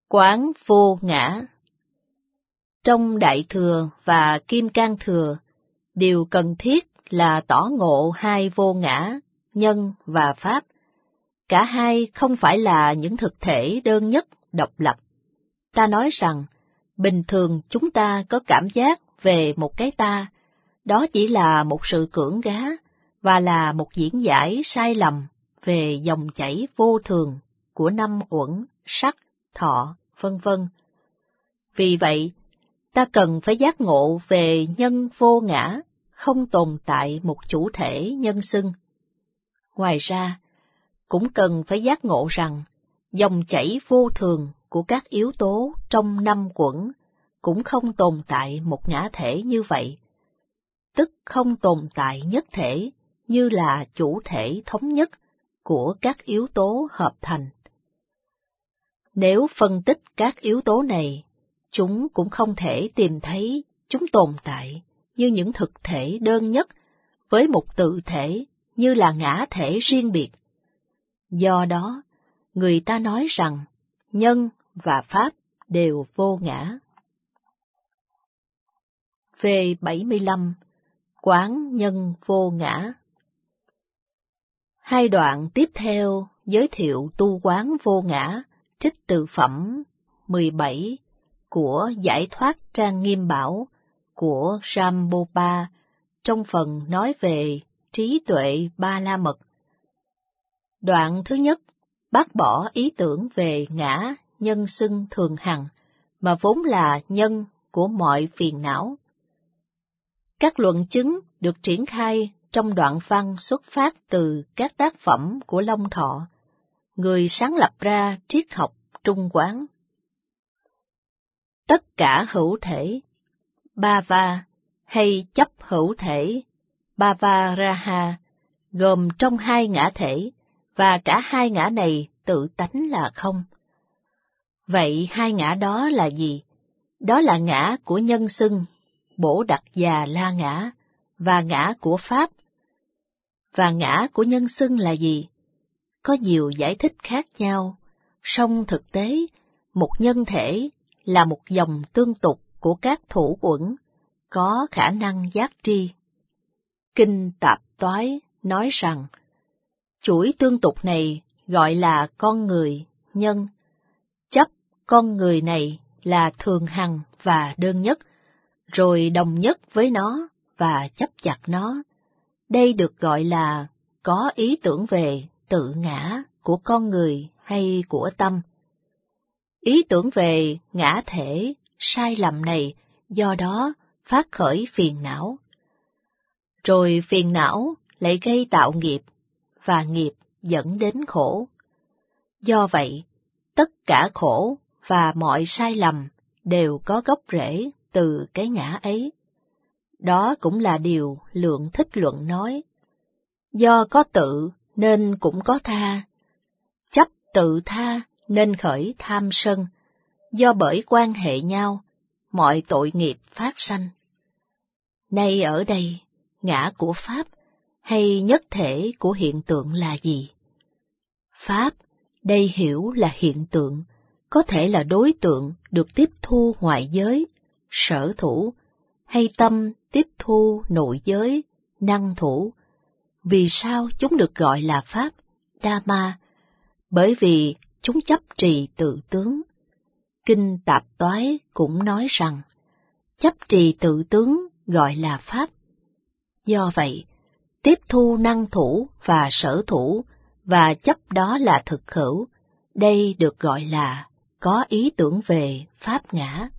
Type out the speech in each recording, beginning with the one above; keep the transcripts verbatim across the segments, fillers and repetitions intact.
Quán vô ngã. Trong Đại Thừa và Kim Cang Thừa, điều cần thiết là tỏ ngộ hai vô ngã, nhân và pháp. Cả hai không phải là những thực thể đơn nhất, độc lập. Ta nói rằng, bình thường chúng ta có cảm giác về một cái ta, đó chỉ là một sự cưỡng gá và là một diễn giải sai lầm về dòng chảy vô thường của năm uẩn, sắc, thọ, vân vân. Vì vậy, ta cần phải giác ngộ về nhân vô ngã, không tồn tại một chủ thể nhân xưng. Ngoài ra, cũng cần phải giác ngộ rằng dòng chảy vô thường của các yếu tố trong năm uẩn cũng không tồn tại một ngã thể như vậy, tức không tồn tại nhất thể như là chủ thể thống nhất của các yếu tố hợp thành. Nếu phân tích các yếu tố này, chúng cũng không thể tìm thấy chúng tồn tại như những thực thể đơn nhất với một tự thể như là ngã thể riêng biệt. Do đó, người ta nói rằng nhân và pháp đều vô ngã. V bảy mươi lăm. Quán nhân vô ngã. Hai đoạn tiếp theo giới thiệu tu quán vô ngã, trích từ phẩm mười bảy của Giải thoát Trang Nghiêm Bảo của Rambopa trong phần nói về trí tuệ ba la mật. Đoạn thứ nhất bác bỏ ý tưởng về ngã nhân xưng thường hằng mà vốn là nhân của mọi phiền não. Các luận chứng được triển khai trong đoạn văn xuất phát từ các tác phẩm của Long Thọ, người sáng lập ra triết học Trung Quán. Tất cả hữu thể, Bhava, hay chấp hữu thể, Bhavaraha, gồm trong hai ngã thể, và cả hai ngã này tự tánh là không. Vậy hai ngã đó là gì? Đó là ngã của nhân xưng, Bổ Đặc Già La ngã, và ngã của Pháp. Và ngã của nhân xưng là gì? Có nhiều giải thích khác nhau, song thực tế, một nhân thể là một dòng tương tục của các thủ uẩn, có khả năng giác tri. Kinh Tạp Toái nói rằng, chuỗi tương tục này gọi là con người, nhân. Chấp con người này là thường hằng và đơn nhất, rồi đồng nhất với nó và chấp chặt nó. Đây được gọi là có ý tưởng về tự ngã của con người hay của tâm. Ý tưởng về ngã thể sai lầm này do đó phát khởi phiền não. Rồi phiền não lại gây tạo nghiệp, và nghiệp dẫn đến khổ. Do vậy, tất cả khổ và mọi sai lầm đều có gốc rễ từ cái ngã ấy. Đó cũng là điều Lượng Thích Luận nói. Do có tự nên cũng có tha. Chấp tự tha nên khởi tham sân. Do bởi quan hệ nhau, mọi tội nghiệp phát sanh. Nay ở đây, ngã của Pháp hay nhất thể của hiện tượng là gì? Pháp, đây hiểu là hiện tượng, có thể là đối tượng được tiếp thu ngoại giới, sở thủ, hay tâm tiếp thu nội giới, năng thủ. Vì sao chúng được gọi là Pháp, Dhamma? Bởi vì chúng chấp trì tự tướng. Kinh Tạp Toái cũng nói rằng, chấp trì tự tướng gọi là Pháp. Do vậy, tiếp thu năng thủ và sở thủ, và chấp đó là thực hữu, đây được gọi là có ý tưởng về Pháp ngã.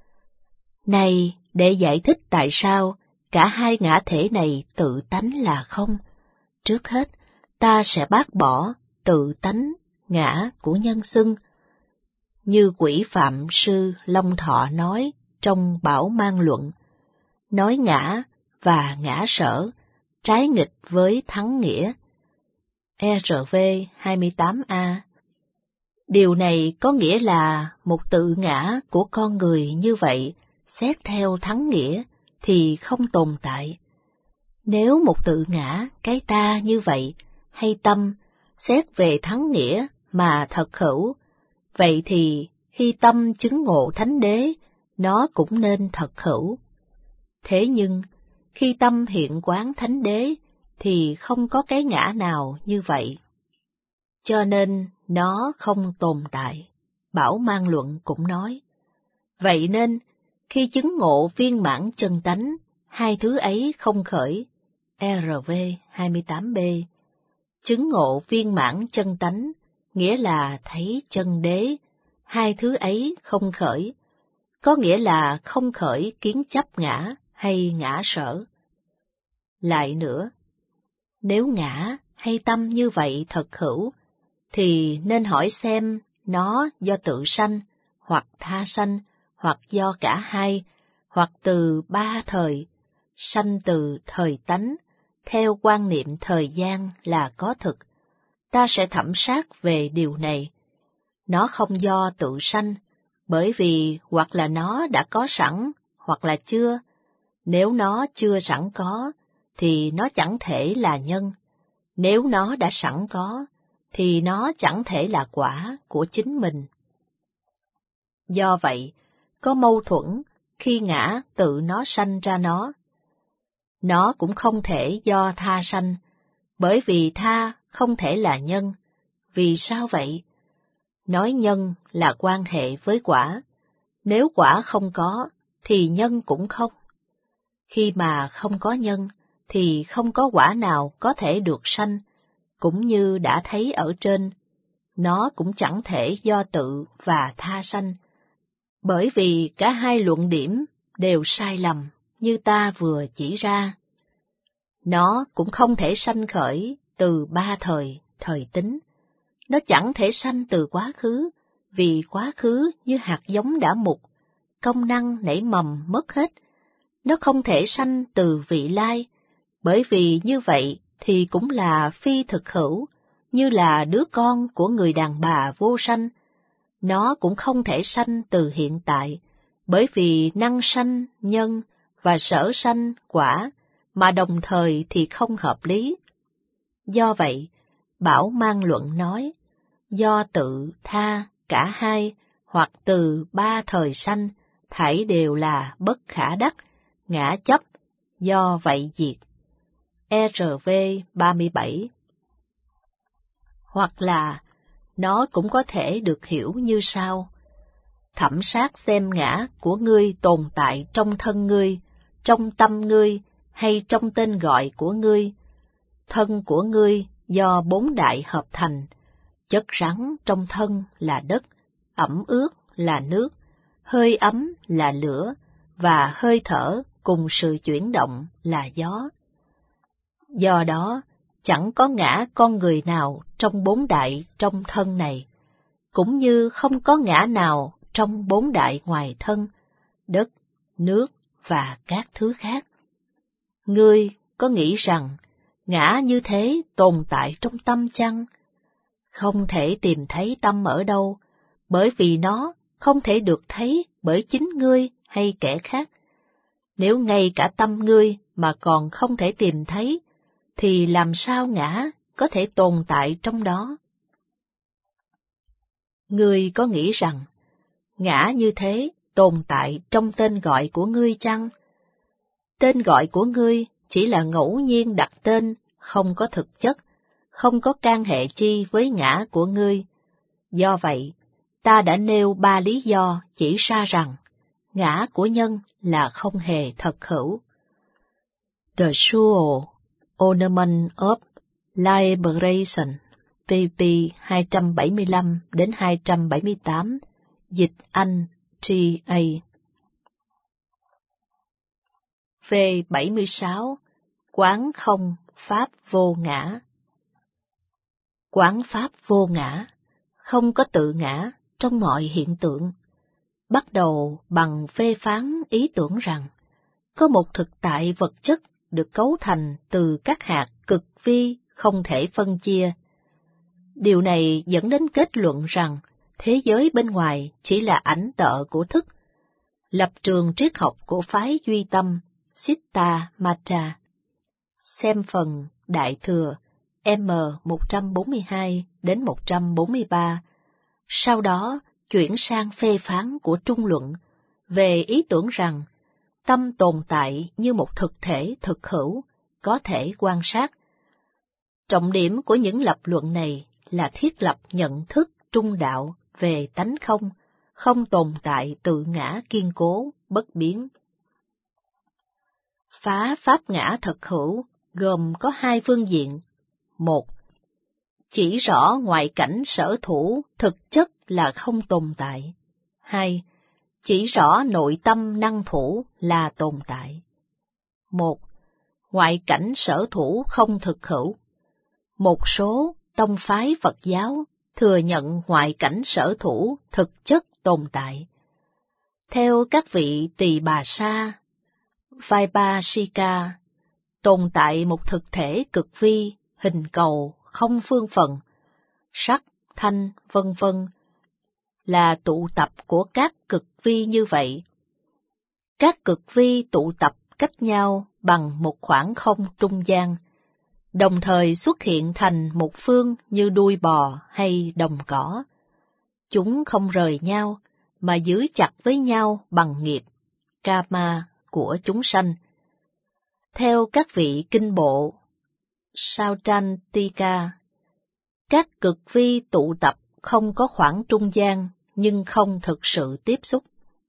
Này, để giải thích tại sao cả hai ngã thể này tự tánh là không, trước hết ta sẽ bác bỏ tự tánh ngã của nhân xưng. Như Quỹ Phạm Sư Long Thọ nói trong Bảo Mang Luận, nói ngã và ngã sở trái nghịch với thắng nghĩa. E R V hai mươi tám A. Điều này có nghĩa là một tự ngã của con người như vậy, xét theo thắng nghĩa thì không tồn tại. Nếu một tự ngã, cái ta như vậy, hay tâm, xét về thắng nghĩa mà thật hữu, vậy thì khi tâm chứng ngộ thánh đế, nó cũng nên thật hữu. Thế nhưng, khi tâm hiện quán thánh đế, thì không có cái ngã nào như vậy. Cho nên, nó không tồn tại. Bảo Mang Luận cũng nói. Vậy nên, khi chứng ngộ viên mãn chân tánh, hai thứ ấy không khởi. R V hai mươi tám B. Chứng ngộ viên mãn chân tánh, nghĩa là thấy chân đế, hai thứ ấy không khởi, có nghĩa là không khởi kiến chấp ngã hay ngã sở. Lại nữa, nếu ngã hay tâm như vậy thật hữu, thì nên hỏi xem nó do tự sanh, hoặc tha sanh, hoặc do cả hai, hoặc từ ba thời, sanh từ thời tánh, theo quan niệm thời gian là có thực. Ta sẽ thẩm sát về điều này. Nó không do tự sanh, bởi vì hoặc là nó đã có sẵn, hoặc là chưa. Nếu nó chưa sẵn có, thì nó chẳng thể là nhân. Nếu nó đã sẵn có, thì nó chẳng thể là quả của chính mình. Do vậy, có mâu thuẫn khi ngã tự nó sanh ra nó. Nó cũng không thể do tha sanh, bởi vì tha không thể là nhân. Vì sao vậy? Nói nhân là quan hệ với quả. Nếu quả không có, thì nhân cũng không. Khi mà không có nhân, thì không có quả nào có thể được sanh, cũng như đã thấy ở trên. Nó cũng chẳng thể do tự và tha sanh, bởi vì cả hai luận điểm đều sai lầm, như ta vừa chỉ ra. Nó cũng không thể sanh khởi từ ba thời, thời tính. Nó chẳng thể sanh từ quá khứ, vì quá khứ như hạt giống đã mục, công năng nảy mầm mất hết. Nó không thể sanh từ vị lai, bởi vì như vậy thì cũng là phi thực hữu, như là đứa con của người đàn bà vô sanh. Nó cũng không thể sanh từ hiện tại, bởi vì năng sanh nhân và sở sanh quả, mà đồng thời thì không hợp lý. Do vậy, Bảo Mang Luận nói, do tự tha cả hai, hoặc từ ba thời sanh, thảy đều là bất khả đắc, ngã chấp, do vậy diệt. R V ba mươi bảy. Hoặc là, nó cũng có thể được hiểu như sau. Thẩm sát xem ngã của ngươi tồn tại trong thân ngươi, trong tâm ngươi, hay trong tên gọi của ngươi. Thân của ngươi do bốn đại hợp thành, chất rắn trong thân là đất, ẩm ướt là nước, hơi ấm là lửa, và hơi thở cùng sự chuyển động là gió. Do đó, chẳng có ngã con người nào trong bốn đại trong thân này, cũng như không có ngã nào trong bốn đại ngoài thân, đất, nước và các thứ khác. Ngươi có nghĩ rằng ngã như thế tồn tại trong tâm chăng? Không thể tìm thấy tâm ở đâu, bởi vì nó không thể được thấy bởi chính ngươi hay kẻ khác. Nếu ngay cả tâm ngươi mà còn không thể tìm thấy, thì làm sao ngã có thể tồn tại trong đó? Ngươi có nghĩ rằng ngã như thế tồn tại trong tên gọi của ngươi chăng? Tên gọi của ngươi chỉ là ngẫu nhiên đặt tên, không có thực chất, không có can hệ chi với ngã của ngươi. Do vậy, ta đã nêu ba lý do chỉ ra rằng ngã của nhân là không hề thật hữu. The Sure Ornament of Liberation, pp hai trăm bảy mươi lăm đến hai trăm bảy mươi tám, dịch Anh T A. V bảy mươi sáu. Quán không pháp vô ngã. Quán pháp vô ngã, không có tự ngã trong mọi hiện tượng. Bắt đầu bằng phê phán ý tưởng rằng có một thực tại vật chất được cấu thành từ các hạt cực vi không thể phân chia. Điều này dẫn đến kết luận rằng thế giới bên ngoài chỉ là ảnh tợ của thức. Lập trường triết học của phái duy tâm Siddha Mata. Xem phần Đại Thừa M một trăm bốn mươi hai đến một trăm bốn mươi ba. Sau đó chuyển sang phê phán của trung luận về ý tưởng rằng tâm tồn tại như một thực thể thực hữu, có thể quan sát. Trọng điểm của những lập luận này là thiết lập nhận thức trung đạo về tánh không, không tồn tại tự ngã kiên cố, bất biến. Phá pháp ngã thực hữu gồm có hai phương diện. Một, chỉ rõ ngoại cảnh sở thủ thực chất là không tồn tại. Hai, chỉ rõ nội tâm năng thủ là tồn tại. Một, ngoại cảnh sở thủ không thực hữu. Một số tông phái Phật giáo thừa nhận ngoại cảnh sở thủ thực chất tồn tại. Theo các vị Tỳ Bà Sa, Vaibhashika, tồn tại một thực thể cực vi, hình cầu, không phương phần, sắc, thanh, vân vân, là tụ tập của các cực vi như vậy. Các cực vi tụ tập cách nhau bằng một khoảng không trung gian, đồng thời xuất hiện thành một phương như đuôi bò hay đồng cỏ. Chúng không rời nhau, mà giữ chặt với nhau bằng nghiệp, karma của chúng sanh. Theo các vị kinh bộ Sautrantika, các cực vi tụ tập không có khoảng trung gian nhưng không thực sự tiếp xúc.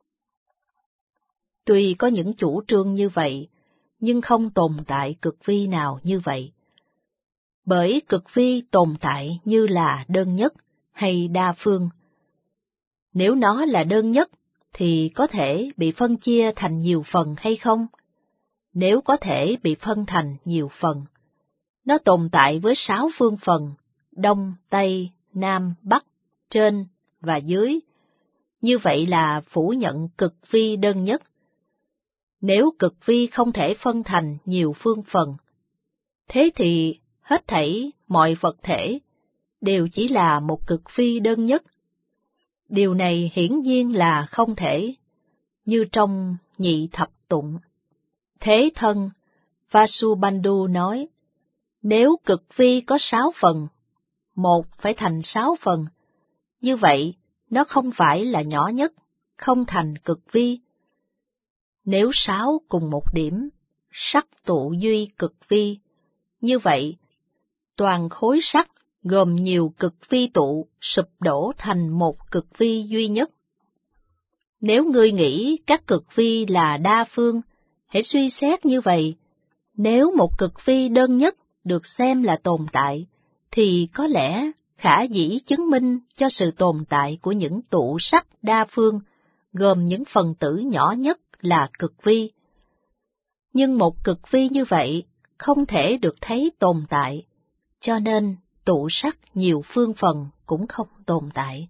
Tuy có những chủ trương như vậy, nhưng không tồn tại cực vi nào như vậy. Bởi cực vi tồn tại như là đơn nhất hay đa phương. Nếu nó là đơn nhất, thì có thể bị phân chia thành nhiều phần hay không? Nếu có thể bị phân thành nhiều phần, nó tồn tại với sáu phương phần, Đông, Tây, Nam, Bắc, trên và dưới. Như vậy là phủ nhận cực vi đơn nhất. Nếu cực vi không thể phân thành nhiều phương phần, thế thì hết thảy mọi vật thể đều chỉ là một cực vi đơn nhất. Điều này hiển nhiên là không thể, như trong Nhị Thập Tụng. Thế thân Vasubandhu nói, nếu cực vi có sáu phần, một phải thành sáu phần, như vậy nó không phải là nhỏ nhất, không thành cực vi. Nếu sáu cùng một điểm, sắc tụ duy cực vi, như vậy toàn khối sắc gồm nhiều cực vi tụ sụp đổ thành một cực vi duy nhất. Nếu ngươi nghĩ các cực vi là đa phương, hãy suy xét như vậy. Nếu một cực vi đơn nhất được xem là tồn tại, thì có lẽ khả dĩ chứng minh cho sự tồn tại của những tụ sắc đa phương, gồm những phần tử nhỏ nhất là cực vi. Nhưng một cực vi như vậy không thể được thấy tồn tại, cho nên tụ sắc nhiều phương phần cũng không tồn tại.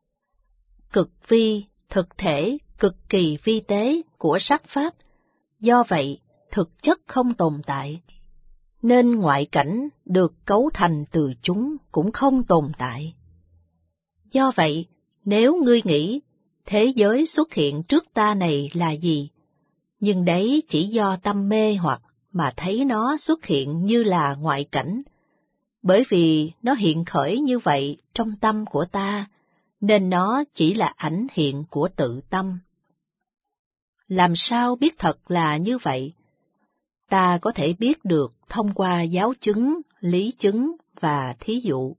Cực vi, thực thể cực kỳ vi tế của sắc pháp, do vậy thực chất không tồn tại, nên ngoại cảnh được cấu thành từ chúng cũng không tồn tại. Do vậy, nếu ngươi nghĩ thế giới xuất hiện trước ta này là gì, nhưng đấy chỉ do tâm mê hoặc mà thấy nó xuất hiện như là ngoại cảnh, bởi vì nó hiện khởi như vậy trong tâm của ta, nên nó chỉ là ảnh hiện của tự tâm. Làm sao biết thật là như vậy? Ta có thể biết được thông qua giáo chứng, lý chứng và thí dụ.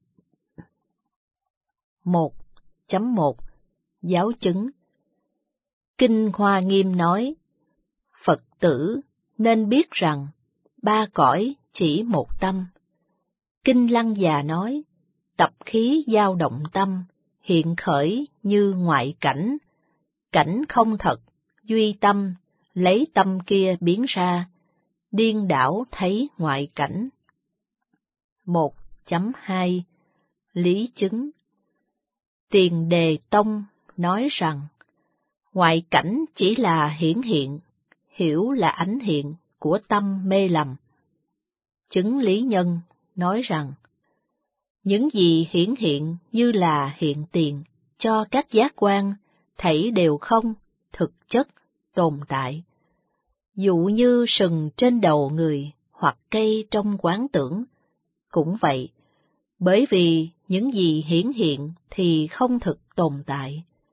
một chấm một Giáo chứng. Kinh Hoa Nghiêm nói, Phật tử nên biết rằng ba cõi chỉ một tâm. Kinh Lăng Già nói, tập khí dao động tâm, hiện khởi như ngoại cảnh, cảnh không thật, duy tâm, lấy tâm kia biến ra, điên đảo thấy ngoại cảnh. một chấm hai Lý chứng. Tiền Đề Tông nói rằng, ngoại cảnh chỉ là hiển hiện, hiểu là ánh hiện của tâm mê lầm. Chứng Lý Nhân nói rằng, những gì hiển hiện như là hiện tiền cho các giác quan, thảy đều không, thực chất, tồn tại. Dụ như sừng trên đầu người hoặc cây trong quán tưởng, cũng vậy, bởi vì những gì hiển hiện thì không thực tồn tại,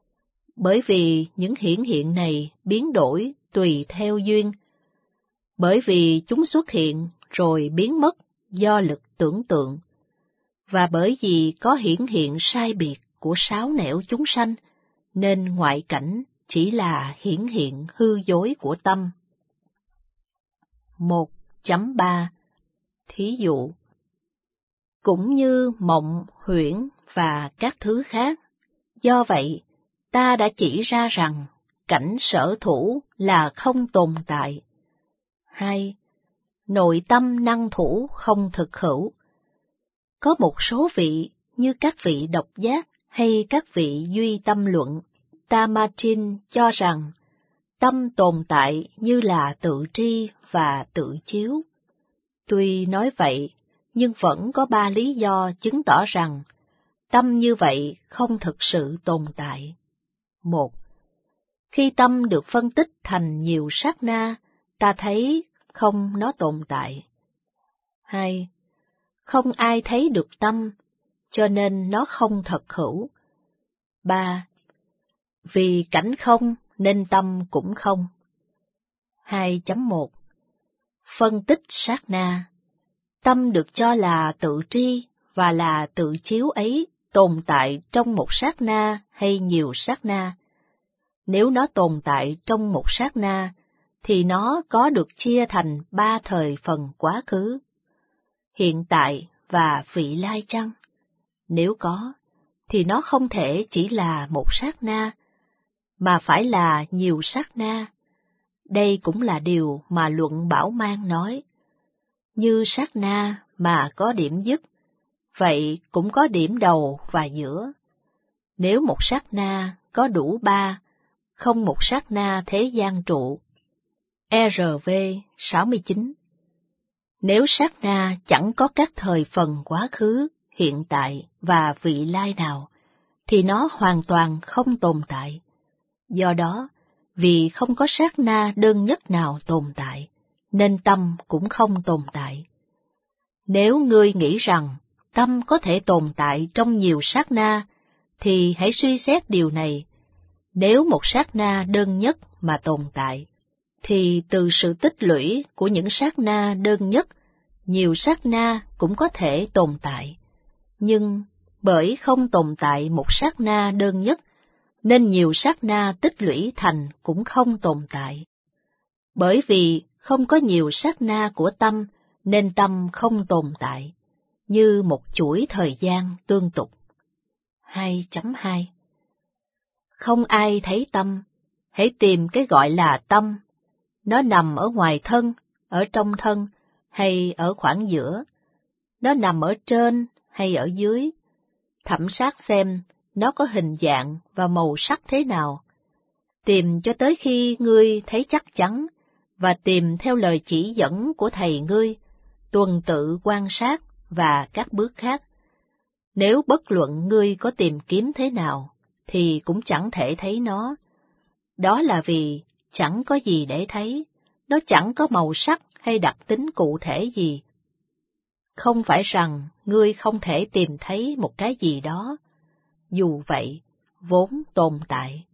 bởi vì những hiển hiện này biến đổi tùy theo duyên, bởi vì chúng xuất hiện rồi biến mất do lực tưởng tượng, và bởi vì có hiển hiện sai biệt của sáu nẻo chúng sanh, nên ngoại cảnh chỉ là hiển hiện hư dối của tâm. một chấm ba Thí dụ, cũng như mộng, huyễn và các thứ khác, do vậy ta đã chỉ ra rằng cảnh sở thủ là không tồn tại. Hai, nội tâm năng thủ không thực hữu. Có một số vị như các vị độc giác hay các vị duy tâm luận, Tamartin cho rằng tâm tồn tại như là tự tri và tự chiếu. Tuy nói vậy, nhưng vẫn có ba lý do chứng tỏ rằng tâm như vậy không thực sự tồn tại. Một, khi tâm được phân tích thành nhiều sát na, ta thấy không nó tồn tại. Hai, không ai thấy được tâm, cho nên nó không thật hữu. Ba, vì cảnh không nên tâm cũng không. hai chấm một Phân tích sát na. Tâm được cho là tự tri và là tự chiếu ấy tồn tại trong một sát na hay nhiều sát na. Nếu nó tồn tại trong một sát na, thì nó có được chia thành ba thời phần quá khứ, hiện tại và vị lai chăng? Nếu có, thì nó không thể chỉ là một sát na, mà phải là nhiều sát na. Đây cũng là điều mà luận Bảo Mang nói. Như sát na mà có điểm dứt, vậy cũng có điểm đầu và giữa. Nếu một sát na có đủ ba, không một sát na thế gian trụ. R V sáu mươi chín. Nếu sát na chẳng có các thời phần quá khứ, hiện tại và vị lai nào, thì nó hoàn toàn không tồn tại. Do đó, vì không có sát na đơn nhất nào tồn tại, nên tâm cũng không tồn tại. Nếu ngươi nghĩ rằng tâm có thể tồn tại trong nhiều sát na, thì hãy suy xét điều này. Nếu một sát na đơn nhất mà tồn tại, thì từ sự tích lũy của những sát na đơn nhất, nhiều sát na cũng có thể tồn tại. Nhưng bởi không tồn tại một sát na đơn nhất, nên nhiều sát na tích lũy thành cũng không tồn tại. Bởi vì không có nhiều sát na của tâm, nên tâm không tồn tại, như một chuỗi thời gian tương tục. hai chấm hai Không ai thấy tâm, hãy tìm cái gọi là tâm. Nó nằm ở ngoài thân, ở trong thân, hay ở khoảng giữa. Nó nằm ở trên hay ở dưới. Thẩm sát xem nó có hình dạng và màu sắc thế nào. Tìm cho tới khi ngươi thấy chắc chắn, và tìm theo lời chỉ dẫn của thầy ngươi, tuần tự quan sát và các bước khác. Nếu bất luận ngươi có tìm kiếm thế nào, thì cũng chẳng thể thấy nó. Đó là vì chẳng có gì để thấy, nó chẳng có màu sắc hay đặc tính cụ thể gì. Không phải rằng ngươi không thể tìm thấy một cái gì đó, dù vậy, vốn tồn tại.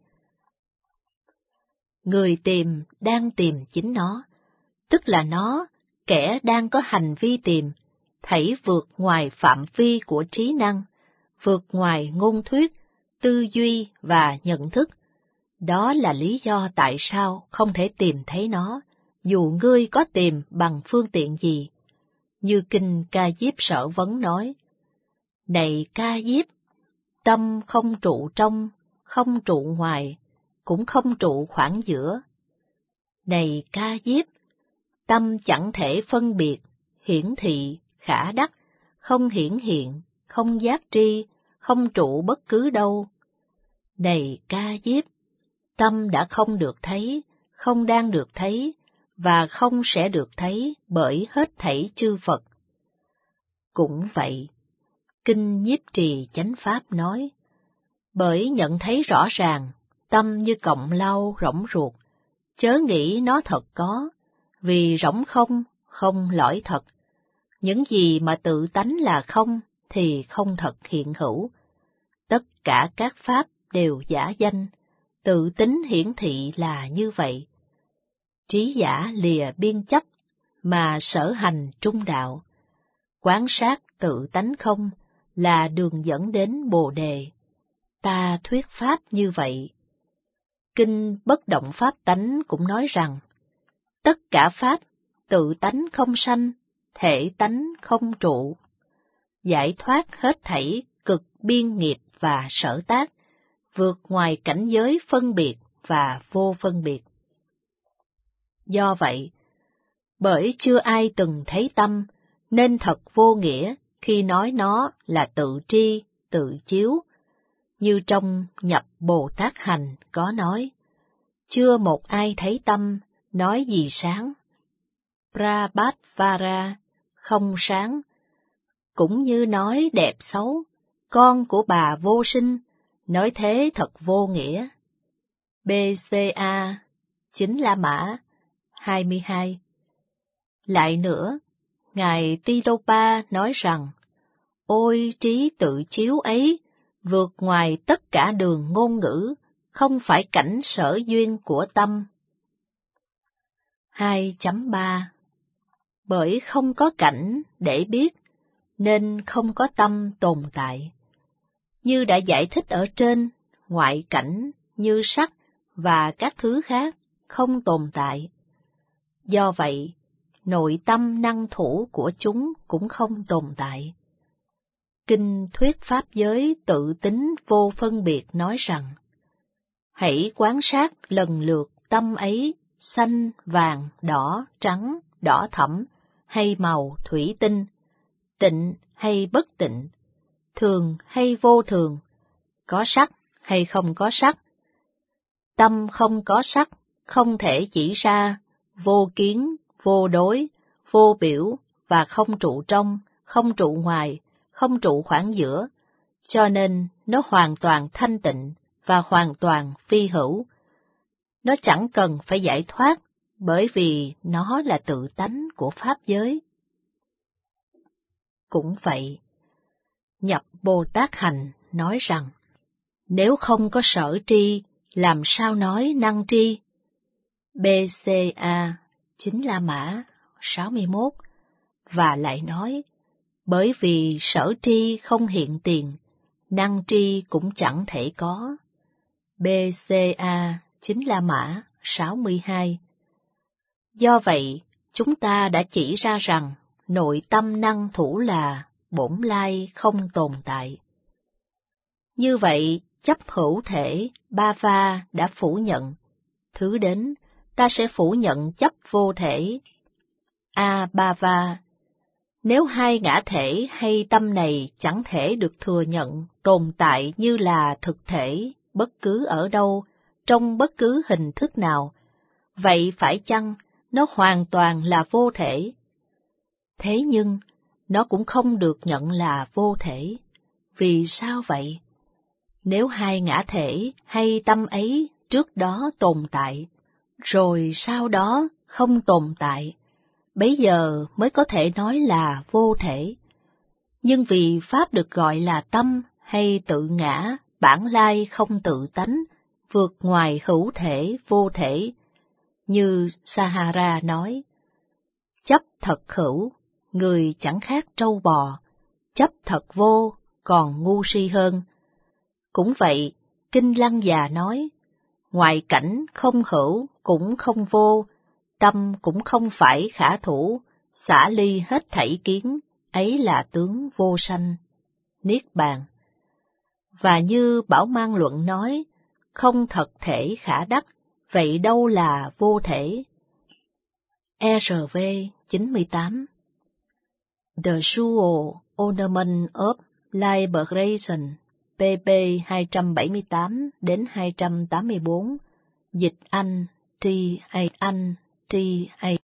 Người tìm đang tìm chính nó, tức là nó, kẻ đang có hành vi tìm, thảy vượt ngoài phạm vi của trí năng, vượt ngoài ngôn thuyết, tư duy và nhận thức. Đó là lý do tại sao không thể tìm thấy nó, dù ngươi có tìm bằng phương tiện gì. Như kinh Ca Diếp Sở Vấn nói, này Ca Diếp, tâm không trụ trong, không trụ ngoài, cũng không trụ khoảng giữa. Này Ca Diếp, tâm chẳng thể phân biệt, hiển thị, khả đắc, không hiển hiện, không giác tri, không trụ bất cứ đâu. Này Ca Diếp, tâm đã không được thấy, không đang được thấy, và không sẽ được thấy bởi hết thảy chư Phật. Cũng vậy, Kinh Nhiếp Trì Chánh Pháp nói, bởi nhận thấy rõ ràng, tâm như cọng lau rỗng ruột, chớ nghĩ nó thật có, vì rỗng không, không lõi thật. Những gì mà tự tánh là không, thì không thật hiện hữu. Tất cả các pháp đều giả danh, tự tính hiển thị là như vậy. Trí giả lìa biên chấp, mà sở hành trung đạo. Quán sát tự tánh không là đường dẫn đến Bồ Đề. Ta thuyết pháp như vậy. Kinh Bất Động Pháp Tánh cũng nói rằng, tất cả pháp tự tánh không sanh, thể tánh không trụ. Giải thoát hết thảy cực biên nghiệp và sở tác, vượt ngoài cảnh giới phân biệt và vô phân biệt. Do vậy, bởi chưa ai từng thấy tâm, nên thật vô nghĩa khi nói nó là tự tri, tự chiếu. Như trong Nhập Bồ Tát Hành có nói, chưa một ai thấy tâm, nói gì sáng. Prabhatvara, không sáng. Cũng như nói đẹp xấu, con của bà vô sinh, nói thế thật vô nghĩa. bê xê a, Chính La Mã, hai mươi hai. Lại nữa, Ngài Tilopa nói rằng, ôi trí tự chiếu ấy, vượt ngoài tất cả đường ngôn ngữ, không phải cảnh sở duyên của tâm. hai chấm ba Bởi không có cảnh để biết, nên không có tâm tồn tại. Như đã giải thích ở trên, ngoại cảnh như sắc và các thứ khác không tồn tại. Do vậy, nội tâm năng thủ của chúng cũng không tồn tại. Kinh Thuyết Pháp Giới Tự Tính Vô Phân Biệt nói rằng, hãy quan sát lần lượt tâm ấy, xanh, vàng, đỏ, trắng, đỏ thẫm, hay màu thủy tinh, tịnh hay bất tịnh, thường hay vô thường, có sắc hay không có sắc. Tâm không có sắc, không thể chỉ ra, vô kiến, vô đối, vô biểu và không trụ trong, không trụ ngoài, không trụ khoảng giữa, cho nên nó hoàn toàn thanh tịnh và hoàn toàn phi hữu. Nó chẳng cần phải giải thoát, bởi vì nó là tự tánh của Pháp giới. Cũng vậy, Nhập Bồ Tát Hành nói rằng, nếu không có sở tri, làm sao nói năng tri? bê xê a, Chính La Mã, sáu mươi mốt, và lại nói, bởi vì sở tri không hiện tiền, năng tri cũng chẳng thể có. bê xê a, Chính La Mã, sáu mươi hai. Do vậy, chúng ta đã chỉ ra rằng, nội tâm năng thủ là bổn lai không tồn tại. Như vậy, chấp hữu thể, Bhava đã phủ nhận. Thứ đến, ta sẽ phủ nhận chấp vô thể, Abhava. Nếu hai ngã thể hay tâm này chẳng thể được thừa nhận, tồn tại như là thực thể, bất cứ ở đâu, trong bất cứ hình thức nào, vậy phải chăng nó hoàn toàn là vô thể? Thế nhưng, nó cũng không được nhận là vô thể. Vì sao vậy? Nếu hai ngã thể hay tâm ấy trước đó tồn tại, rồi sau đó không tồn tại, bấy giờ mới có thể nói là vô thể. Nhưng vì Pháp được gọi là tâm hay tự ngã, bản lai không tự tánh, vượt ngoài hữu thể vô thể, như Sahara nói, chấp thật hữu, người chẳng khác trâu bò, chấp thật vô, còn ngu si hơn. Cũng vậy, Kinh Lăng Già nói, ngoại cảnh không hữu cũng không vô, tâm cũng không phải khả thủ, xả ly hết thảy kiến, ấy là tướng vô sanh, niết bàn. Và như Bảo Mang Luận nói, không thật thể khả đắc, vậy đâu là vô thể? e rờ vê chín mươi tám. The Dual Ornament of Liberation, pê pê hai trăm bảy mươi tám đến hai trăm tám mươi bốn, dịch Anh, T A Anh, T A